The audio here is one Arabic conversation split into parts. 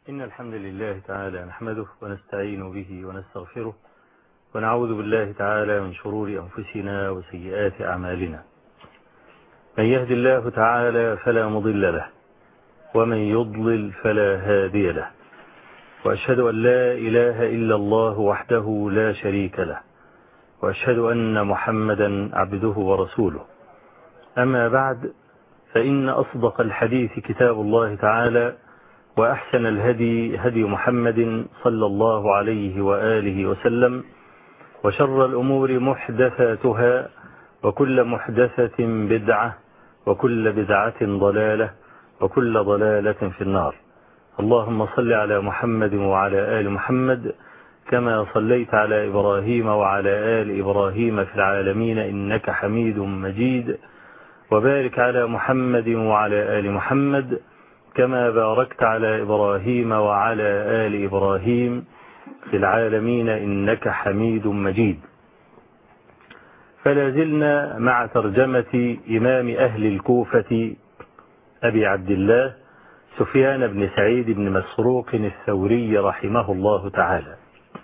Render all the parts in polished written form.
إن الحمد لله تعالى نحمده ونستعين به ونستغفره ونعوذ بالله تعالى من شرور أنفسنا وسيئات أعمالنا. من يهد الله تعالى فلا مضل له ومن يضلل فلا هادي له، وأشهد أن لا إله إلا الله وحده لا شريك له، وأشهد أن محمدا عبده ورسوله. أما بعد، فإن أصدق الحديث كتاب الله تعالى، وأحسن الهدي هدي محمد صلى الله عليه وآله وسلم، وشر الأمور محدثاتها، وكل محدثة بدعة، وكل بدعة ضلالة، وكل ضلالة في النار. اللهم صل على محمد وعلى آل محمد كما صليت على إبراهيم وعلى آل إبراهيم في العالمين إنك حميد مجيد، وبارك على محمد وعلى آل محمد كما باركت على إبراهيم وعلى آل إبراهيم في العالمين إنك حميد مجيد. فلا زلنا مع ترجمة إمام أهل الكوفة أبي عبد الله سفيان بن سعيد بن مسروق الثوري رحمه الله تعالى.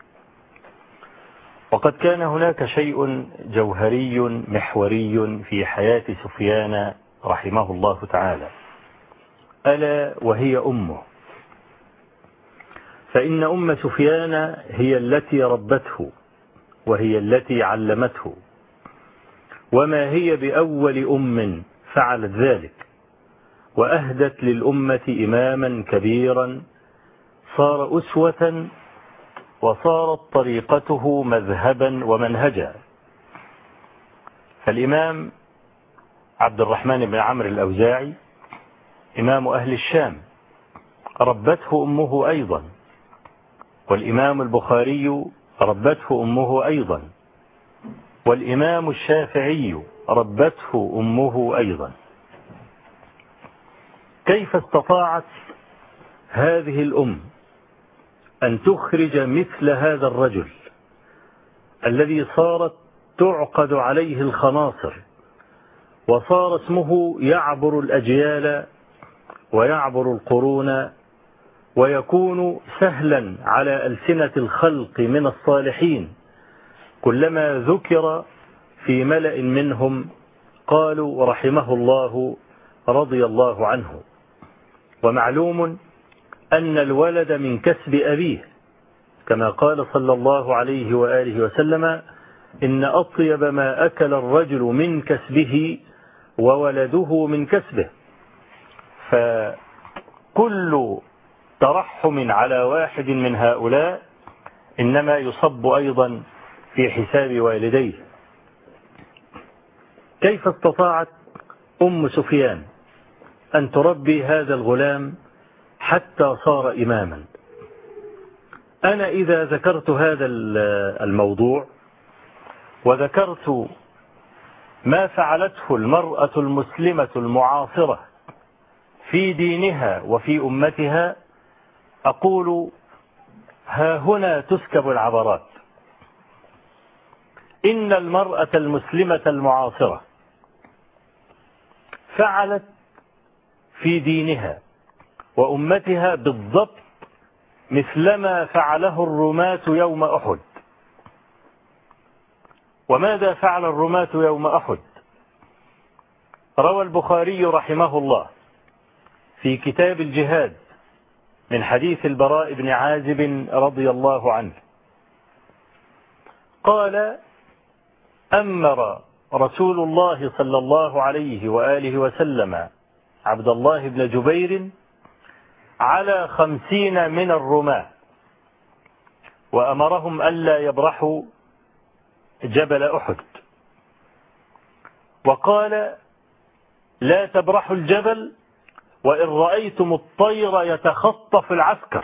وقد كان هناك شيء جوهري محوري في حياة سفيان رحمه الله تعالى، ألا وهي أمه. فإن أم سفيان هي التي ربته وهي التي علمته، وما هي بأول أم فعلت ذلك، وأهدت للأمة إماما كبيرا صار أسوة، وصارت طريقته مذهبا ومنهجا. فالإمام عبد الرحمن بن عمرو الأوزاعي إمام أهل الشام ربته أمه أيضا، والإمام البخاري ربته أمه أيضا، والإمام الشافعي ربته أمه أيضا. كيف استطاعت هذه الأم أن تخرج مثل هذا الرجل الذي صارت تعقد عليه الخناصر، وصار اسمه يعبر الأجيال ويعبر القرون، ويكون سهلا على ألسنة الخلق من الصالحين، كلما ذكر في ملأ منهم قالوا رحمه الله رضي الله عنه. ومعلوم أن الولد من كسب أبيه، كما قال صلى الله عليه وآله وسلم: إن أطيب ما أكل الرجل من كسبه وولده من كسبه. فكل ترحم على واحد من هؤلاء إنما يصب أيضا في حساب والديه. كيف استطاعت أم سفيان أن تربي هذا الغلام حتى صار إماما؟ أنا إذا ذكرت هذا الموضوع وذكرت ما فعلته المرأة المسلمة المعاصرة في دينها وفي أمتها، أقول ها هنا تسكب العبرات. إن المرأة المسلمة المعاصرة فعلت في دينها وأمتها بالضبط مثلما فعله الرماة يوم أحد. وماذا فعل الرماة يوم أحد؟ روى البخاري رحمه الله في كتاب الجهاد من حديث البراء بن عازب رضي الله عنه قال: أمر رسول الله صلى الله عليه وآله وسلم عبد الله بن جبير على 50 من الرماة، وأمرهم ألا يبرحوا جبل أحد، وقال: لا تبرحوا الجبل وإن رأيتم الطير يتخطف العسكر.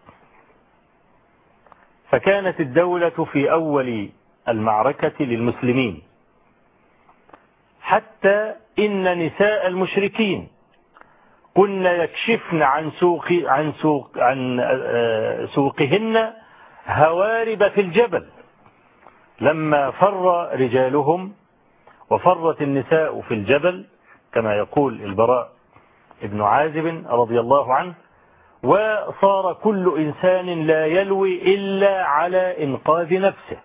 فكانت الدولة في أول المعركة للمسلمين، حتى إن نساء المشركين كن يكشفن عن سوقهن هوارب في الجبل، لما فر رجالهم وفرت النساء في الجبل كما يقول البراء ابن عازب رضي الله عنه، وصار كل إنسان لا يلوي إلا على إنقاذ نفسه.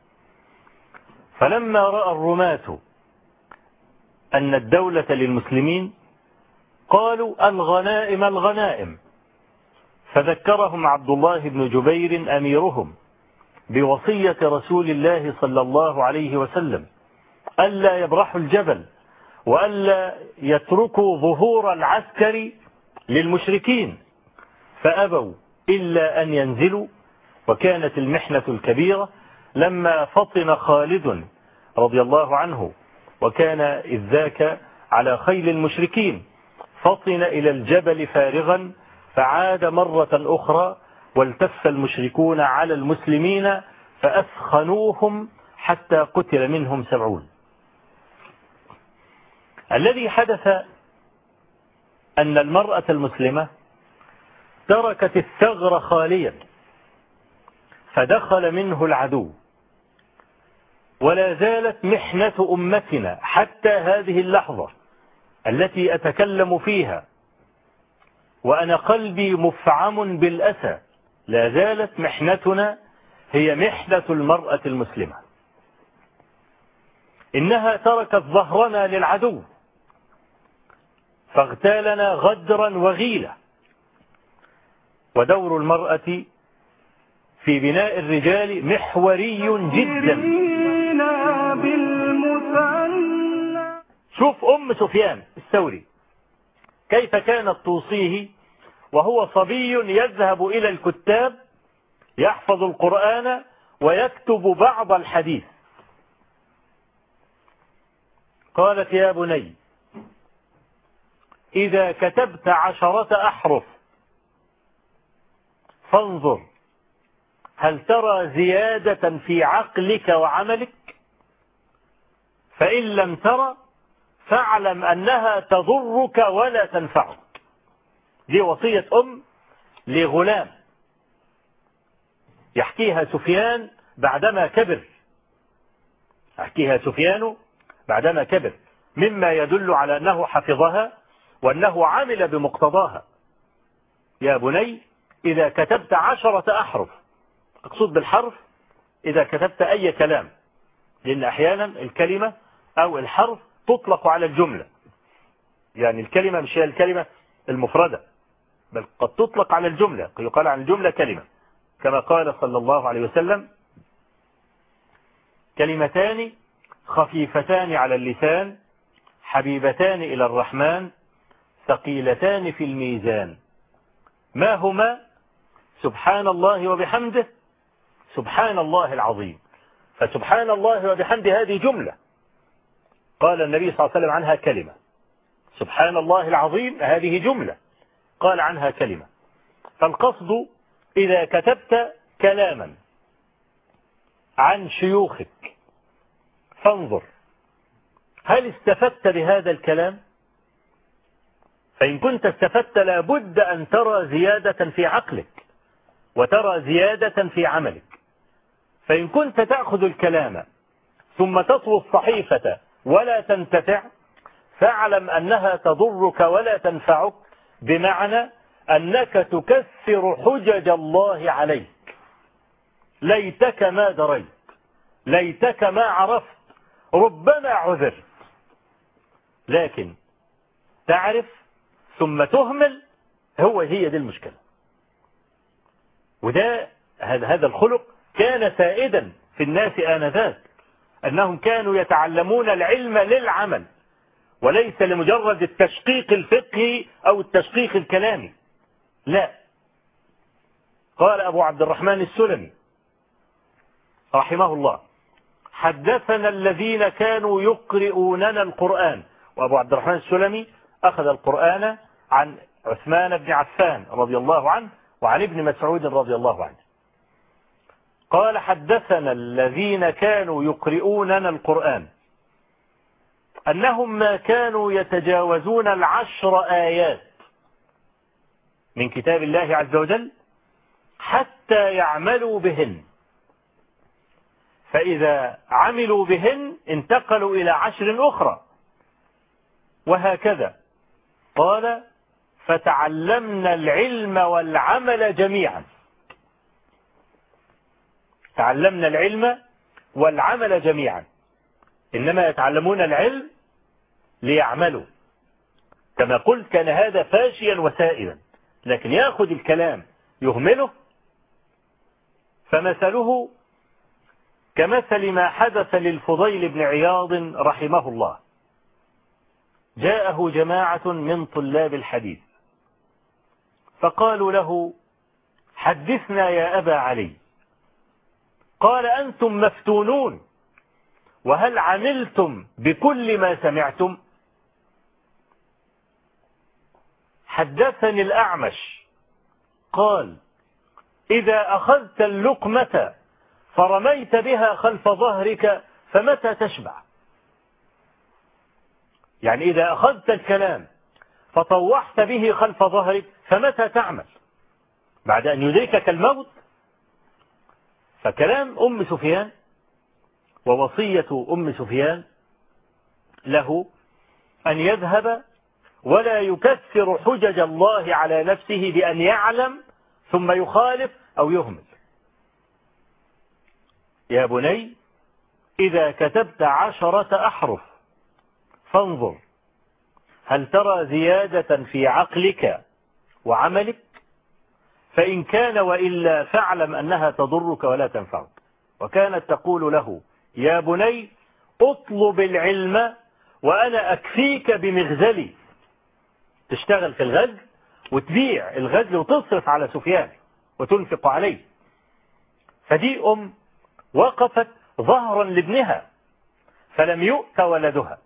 فلما رأى الرماة أن الدولة للمسلمين قالوا الغنائم الغنائم، فذكرهم عبد الله بن جبير أميرهم بوصية رسول الله صلى الله عليه وسلم ألا يبرحوا الجبل وألا يتركوا ظهور العسكر للمشركين، فأبوا إلا أن ينزلوا. وكانت المحنة الكبيرة لما فطن خالد رضي الله عنه، وكان إذ ذاك على خيل المشركين، فطن إلى الجبل فارغا، فعاد مرة أخرى والتف المشركون على المسلمين فأثخنوهم حتى قتل منهم 70. الذي حدث أن المرأة المسلمة تركت الثغر خاليا فدخل منه العدو، ولا زالت محنة أمتنا حتى هذه اللحظة التي أتكلم فيها وأنا قلبي مفعم بالأسى، لا زالت محنتنا هي محنة المرأة المسلمة. إنها تركت ظهرنا للعدو فاغتالنا غدرا وغيلة. ودور المرأة في بناء الرجال محوري جدا. شوف أم سفيان الثوري كيف كانت توصيه وهو صبي يذهب إلى الكتاب يحفظ القرآن ويكتب بعض الحديث. قالت يا بني إذا كتبت 10 أحرف فانظر هل ترى زيادة في عقلك وعملك، فإن لم ترى فاعلم أنها تضرك ولا تنفعك. دي وصية لغلام يحكيها سفيان بعدما كبر، مما يدل على أنه حفظها وأنه عمل بمقتضاها. يا بني إذا كتبت 10 أحرف، أقصد بالحرف إذا كتبت أي كلام، لأن أحيانا الكلمة أو الحرف تطلق على الجملة، يعني الكلمة مش هي الكلمة المفردة، بل قد تطلق على الجملة، يقال عن الجملة كلمة، كما قال صلى الله عليه وسلم كلمتان خفيفتان على اللسان حبيبتان إلى الرحمن ثقيلتان في الميزان، ما هما؟ سبحان الله وبحمده، سبحان الله العظيم. فسبحان الله وبحمده هذه جملة قال النبي صلى الله عليه وسلم عنها كلمة، سبحان الله العظيم هذه جملة قال عنها كلمة. فالقصد إذا كتبت كلاما عن شيوخك فانظر هل استفدت بهذا الكلام، فإن كنت استفدت لابد أن ترى زيادة في عقلك وترى زيادة في عملك. فإن كنت تأخذ الكلام ثم تطوي الصحيفة ولا تنتفع فاعلم أنها تضرك ولا تنفعك، بمعنى أنك تكسر حجج الله عليك. ليتك ما دريت، ليتك ما عرفت، ربما عذرت، لكن تعرف ثم تهمل، هي دي المشكلة. وده هذا الخلق كان سائدا في الناس آنذاك، أنهم كانوا يتعلمون العلم للعمل وليس لمجرد التشقيق الفقهي أو التشقيق الكلامي، لا. قال أبو عبد الرحمن السلمي رحمه الله حدثنا الذين كانوا يقرؤوننا القرآن. وأبو عبد الرحمن السلمي أخذ القرآن عن عثمان بن عفان رضي الله عنه وعن ابن مسعود رضي الله عنه. قال حدثنا الذين كانوا يقرؤوننا القرآن أنهم ما كانوا يتجاوزون 10 آيات من كتاب الله عز وجل حتى يعملوا بهن، فإذا عملوا بهن انتقلوا إلى 10 أخرى، وهكذا. قال فتعلمنا العلم والعمل جميعا. تعلمنا العلم والعمل جميعا، إنما يتعلمون العلم ليعملوا. كما قلت كان هذا فاشيا وسائلا، لكن يأخذ الكلام يهمله، فمثله كمثل ما حدث للفضيل بن عياض رحمه الله. جاءه جماعة من طلاب الحديث فقالوا له: حدثنا يا أبا علي. قال: أنتم مفتونون، وهل عملتم بكل ما سمعتم؟ حدثني الأعمش قال: إذا أخذت اللقمة فرميت بها خلف ظهرك فمتى تشبع؟ يعني إذا أخذت الكلام فطوحت به خلف ظهرك فمتى تعمل بعد أن يدركك الموت؟ فكلام أم سفيان ووصية أم سفيان له أن يذهب ولا يكثر حجج الله على نفسه بأن يعلم ثم يخالف أو يهمل. يا بني إذا كتبت 10 أحرف فانظر هل ترى زيادة في عقلك وعملك، فإن كان وإلا فاعلم أنها تضرك ولا تنفعك. وكانت تقول له: يا بني اطلب العلم وأنا أكفيك بمغزلي. تشتغل في الغزل وتبيع الغزل وتصرف على سفيان وتنفق عليه. فدي وقفت ظهرا لابنها فلم يؤت ولدها.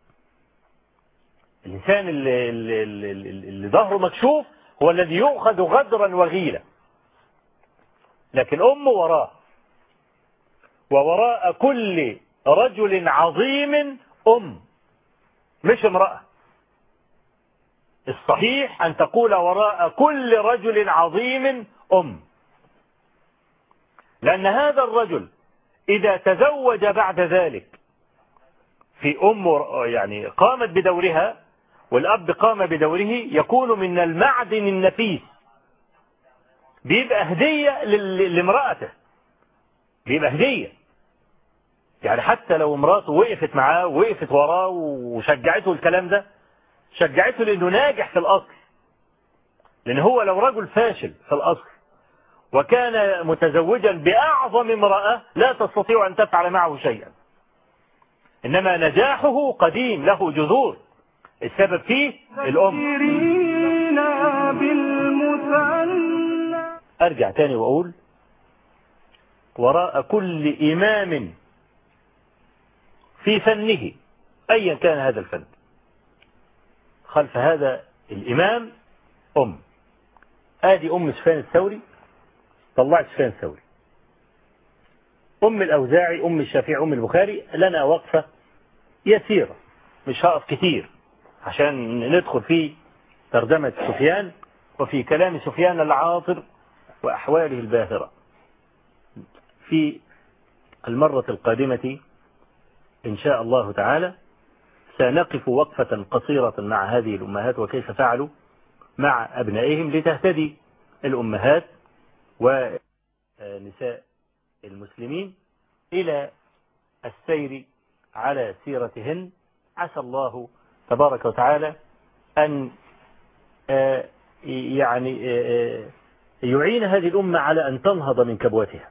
الإنسان اللي ظهره مكشوف هو الذي يؤخذ غدرا وغيلا، لكن أمه وراه، ووراء كل رجل عظيم مش امرأة. الصحيح أن تقول وراء كل رجل عظيم لأن هذا الرجل إذا تزوج بعد ذلك في يعني قامت بدورها والأب قام بدوره، يكون من المعدن النفيس، بيبقى هدية لامرأته، بيبقى هدية. يعني حتى لو امراته وقفت معاه ووقفت وراه وشجعته الكلام ده، شجعته لأنه ناجح في الأصل. لأن هو لو رجل فاشل في الأصل وكان متزوجا بأعظم امرأة لا تستطيع أن تفعل معه شيئا، إنما نجاحه قديم له جذور، السبب فيه الأم. أرجع تاني وأقول وراء كل إمام في فنه أيا كان هذا الفن، خلف هذا الإمام آدي أم سفيان الثوري طلعت سفيان الثوري، أم الأوزاعي، أم الشافعي، أم البخاري. لنا وقفة يسيرة مش هقف كتير عشان ندخل في ترجمة سفيان وفي كلام سفيان العاطر وأحواله الباهرة. في المرة القادمة إن شاء الله تعالى سنقف وقفة قصيرة مع هذه الأمهات وكيف فعلوا مع أبنائهم لتهتدي الأمهات ونساء المسلمين إلى السير على سيرتهن. عسى الله تبارك وتعالى أن يعين هذه الأمة على أن تنهض من كبوتها.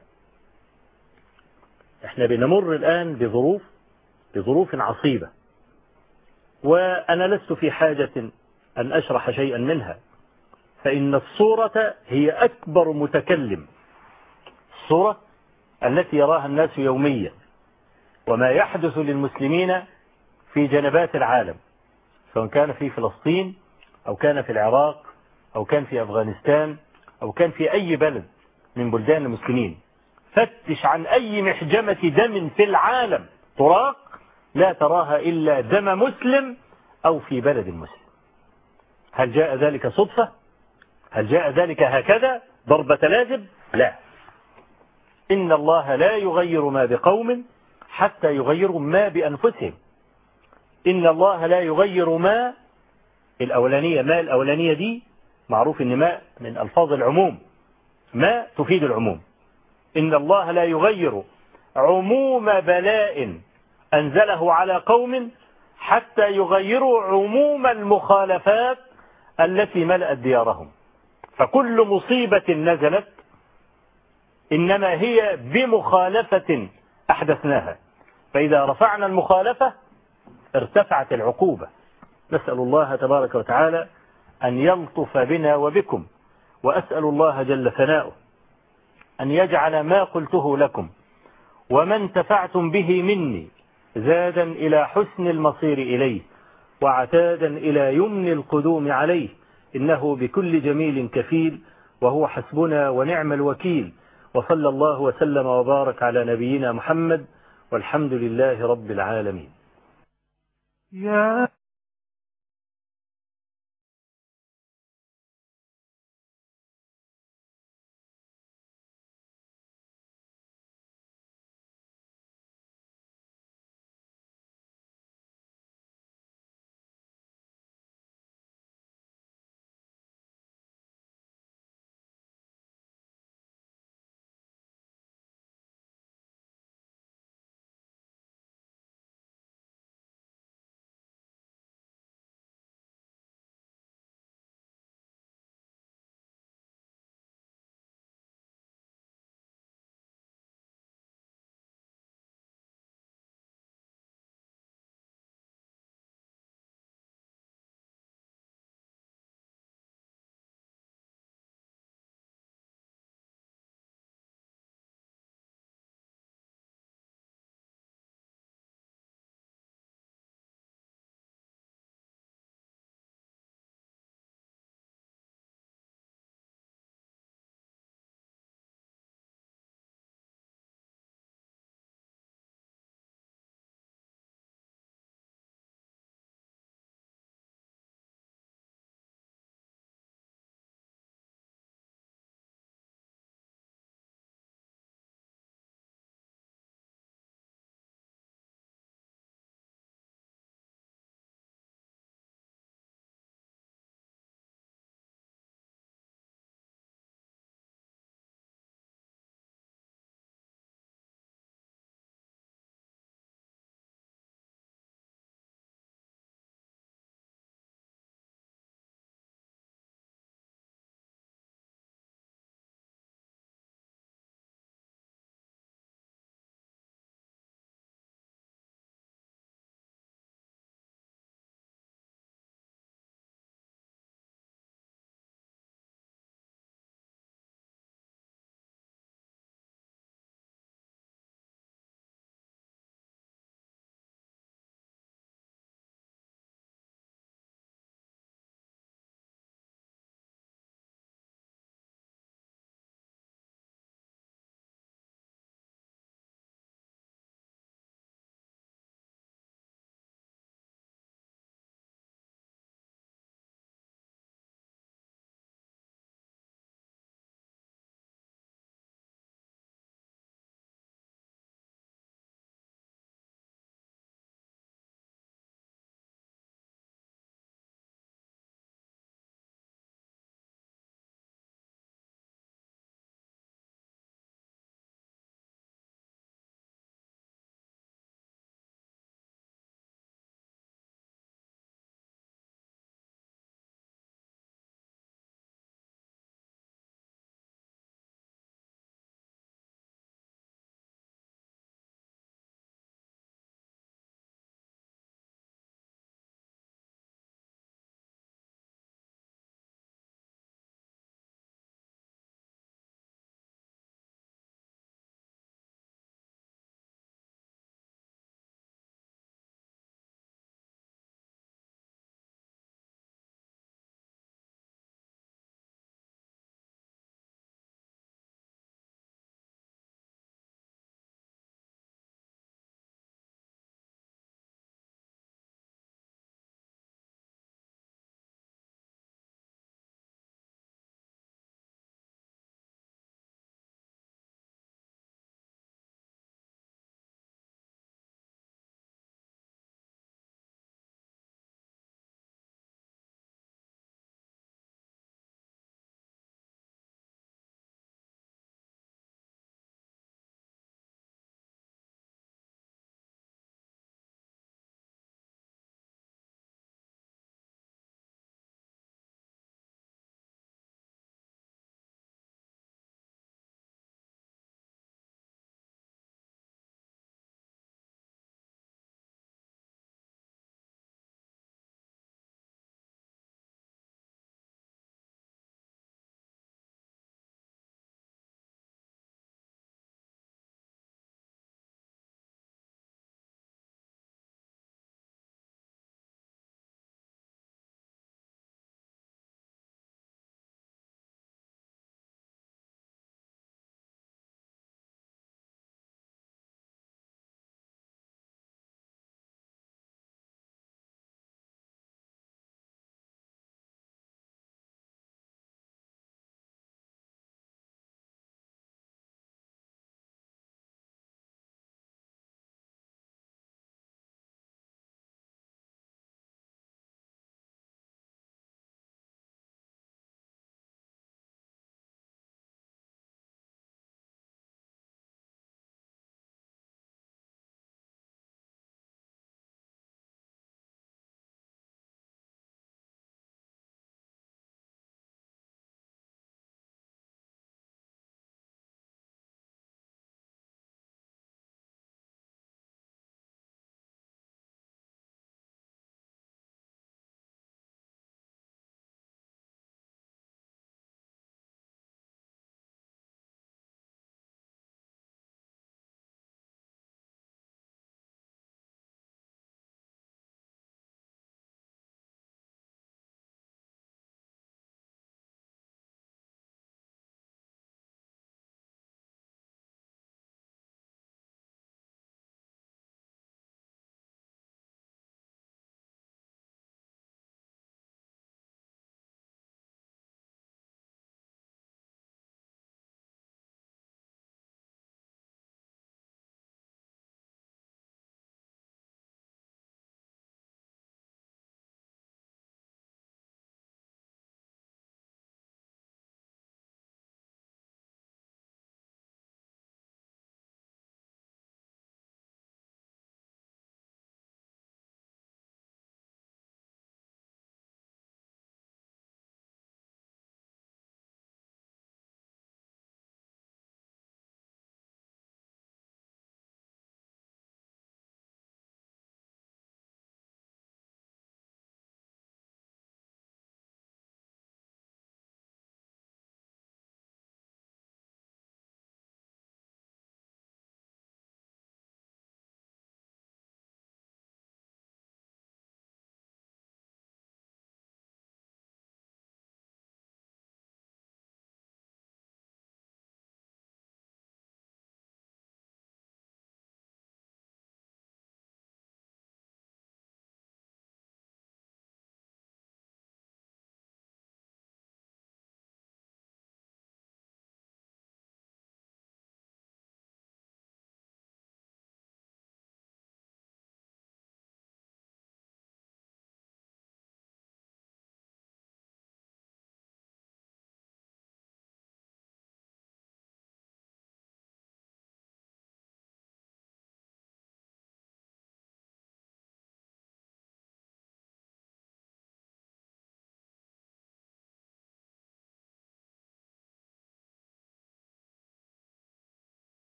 احنا بنمر الآن بظروف عصيبة، وأنا لست في حاجة أن أشرح شيئا منها، فإن الصورة هي أكبر متكلم. الصورة التي يراها الناس يوميا وما يحدث للمسلمين في جنبات العالم، سواء كان في فلسطين أو كان في العراق أو كان في أفغانستان أو كان في أي بلد من بلدان المسلمين. فتش عن أي محجمة دم في العالم تراق لا تراها إلا دم مسلم أو في بلد مسلم. هل جاء ذلك صدفة؟ هل جاء ذلك هكذا ضربة لازم؟ لا. إن الله لا يغير ما بقوم حتى يغيروا ما بأنفسهم. إن الله لا يغير ما الأولانية، ما الأولانية دي معروف إن ما من ألفاظ العموم، ما تفيد العموم. إن الله لا يغير عموم بلاء أنزله على قوم حتى يغيروا عموم المخالفات التي ملأت ديارهم. فكل مصيبة نزلت إنما هي بمخالفة أحدثناها، فإذا رفعنا المخالفة ارتفعت العقوبة. نسأل الله تبارك وتعالى أن يلطف بنا وبكم، وأسأل الله جل ثناؤه أن يجعل ما قلته لكم وما انتفعتم به مني زادا إلى حسن المصير إليه، وعتادا إلى يمن القدوم عليه، إنه بكل جميل كفيل، وهو حسبنا ونعم الوكيل. وصلى الله وسلم وبارك على نبينا محمد، والحمد لله رب العالمين.